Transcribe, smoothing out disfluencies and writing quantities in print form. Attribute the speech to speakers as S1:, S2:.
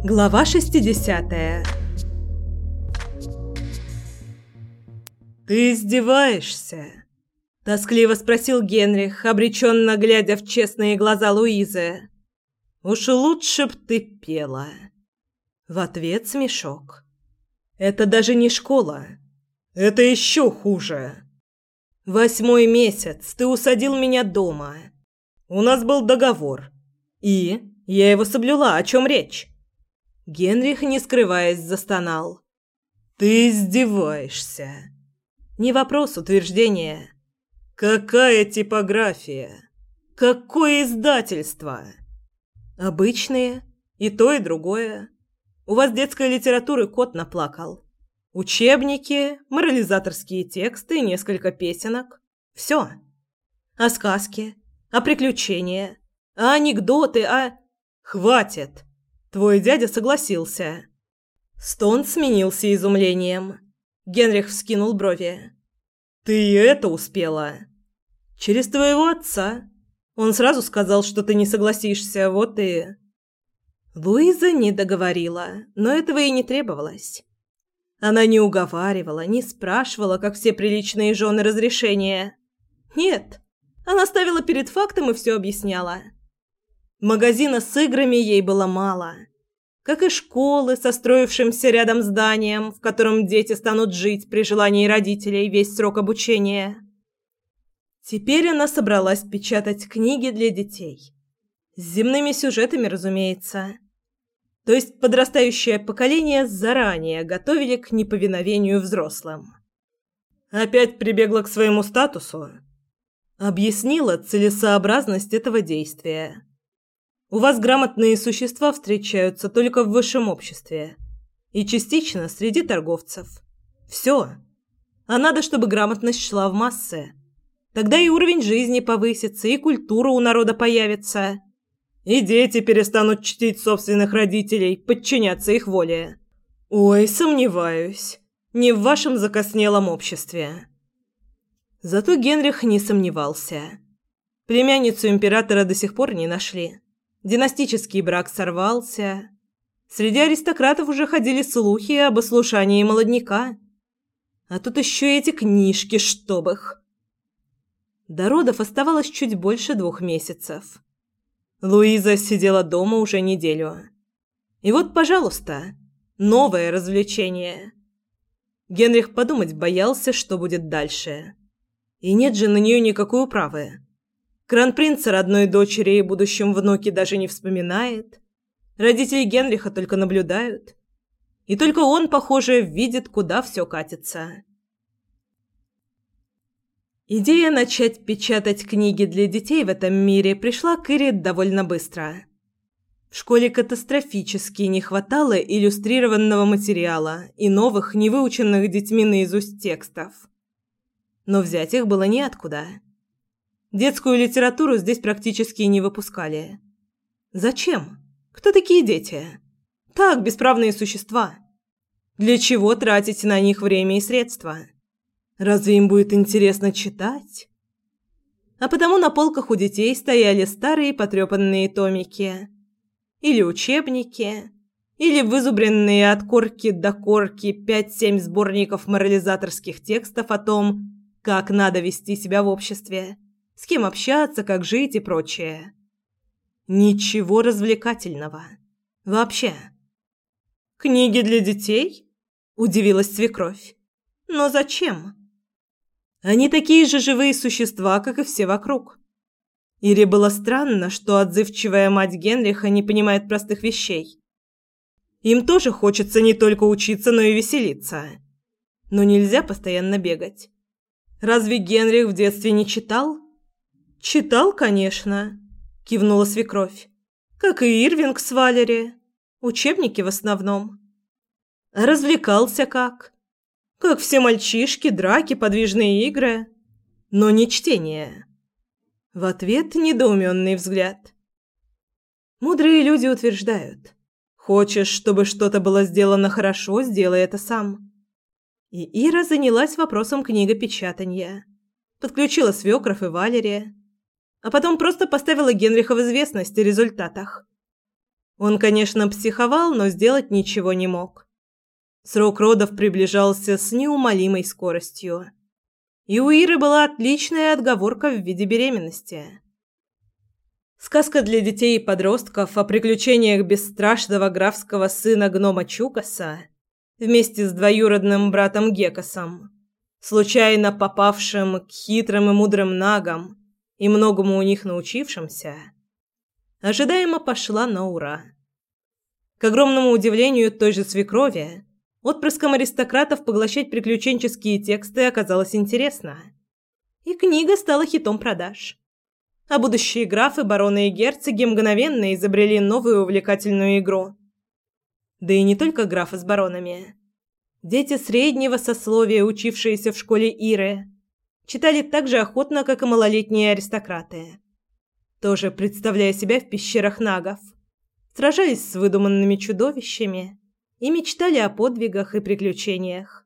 S1: Глава 60. «Ты издеваешься?» – тоскливо спросил Генрих, обреченно глядя в честные глаза Луизы. «Уж лучше б ты пела». В ответ смешок. «Это даже не школа. Это еще хуже. 8-й месяц ты усадил меня дома. У нас был договор. И я его соблюла. О чем речь?» Генрих, не скрываясь, застонал. «Ты издеваешься?» «Не вопрос, утверждение». «Какая типография? Какое издательство?» «Обычные. И то, и другое. У вас детской литературы кот наплакал. Учебники, морализаторские тексты, несколько песенок. Все. А сказки? А приключения? А анекдоты? Хватит!» Твой дядя согласился. Стон сменился изумлением. Генрих вскинул брови. Ты и это успела? Через твоего отца. Он сразу сказал, что ты не согласишься, вот и... Луиза не договорила, но этого и не требовалось. Она не уговаривала, не спрашивала, как все приличные жены, разрешения. Нет, она ставила перед фактом и все объясняла. Магазина с играми ей было мало, как и школы со строившимся рядом зданием, в котором дети станут жить при желании родителей весь срок обучения. Теперь она собралась печатать книги для детей. С земными сюжетами, разумеется. То есть подрастающее поколение заранее готовили к неповиновению взрослым. Опять прибегла к своему статусу. Объяснила целесообразность этого действия. У вас грамотные существа встречаются только в высшем обществе и частично среди торговцев. Все. А надо, чтобы грамотность шла в массы. Тогда и уровень жизни повысится, и культура у народа появится. И дети перестанут чтить собственных родителей, подчиняться их воле. Ой, сомневаюсь. Не в вашем закоснелом обществе. Зато Генрих не сомневался. Племянницу императора до сих пор не нашли. Династический брак сорвался. Среди аристократов уже ходили слухи об ослушании молодняка. А тут еще эти книжки, чтоб их. До родов оставалось чуть больше 2 месяцев. Луиза сидела дома уже неделю. И вот, пожалуйста, новое развлечение. Генрих подумать боялся, что будет дальше. И нет же на нее никакой управы. Кронпринца родной дочери и будущем внуке даже не вспоминает. Родители Генриха только наблюдают. И только он, похоже, видит, куда все катится. Идея начать печатать книги для детей в этом мире пришла к Ире довольно быстро. В школе катастрофически не хватало иллюстрированного материала и новых, невыученных детьми наизусть текстов. Но взять их было неоткуда. Детскую литературу здесь практически не выпускали. Зачем? Кто такие дети? Так, бесправные существа. Для чего тратить на них время и средства? Разве им будет интересно читать? А потому на полках у детей стояли старые потрепанные томики. Или учебники. Или вызубренные от корки до корки 5-7 сборников морализаторских текстов о том, как надо вести себя в обществе. С кем общаться, как жить и прочее. Ничего развлекательного. Вообще. «Книги для детей?» – удивилась свекровь. «Но зачем?» Они такие же живые существа, как и все вокруг. Ире было странно, что отзывчивая мать Генриха не понимает простых вещей. Им тоже хочется не только учиться, но и веселиться. Но нельзя постоянно бегать. Разве Генрих в детстве не читал? «Читал, конечно», – кивнула свекровь. «Как и Ирвинг с Валери. Учебники в основном». «А развлекался как?» «Как все мальчишки, драки, подвижные игры. Но не чтение». В ответ недоуменный взгляд. Мудрые люди утверждают: хочешь, чтобы что-то было сделано хорошо, сделай это сам. И Ира занялась вопросом книгопечатания. Подключила свекров и Валери. А потом просто поставила Генриха в известность о результатах. Он, конечно, психовал, но сделать ничего не мог. Срок родов приближался с неумолимой скоростью. И у Иры была отличная отговорка в виде беременности. Сказка для детей и подростков о приключениях бесстрашного графского сына гнома Чукаса вместе с двоюродным братом Геккосом, случайно попавшим к хитрым и мудрым нагам и многому у них научившимся, ожидаемо пошла на ура. К огромному удивлению той же свекрови, отпрыскам аристократов поглощать приключенческие тексты оказалось интересно. И книга стала хитом продаж. А будущие графы, бароны и герцоги мгновенно изобрели новую увлекательную игру. Да и не только графы с баронами. Дети среднего сословия, учившиеся в школе Иры, читали так же охотно, как и малолетние аристократы. Тоже представляя себя в пещерах нагов, сражались с выдуманными чудовищами и мечтали о подвигах и приключениях.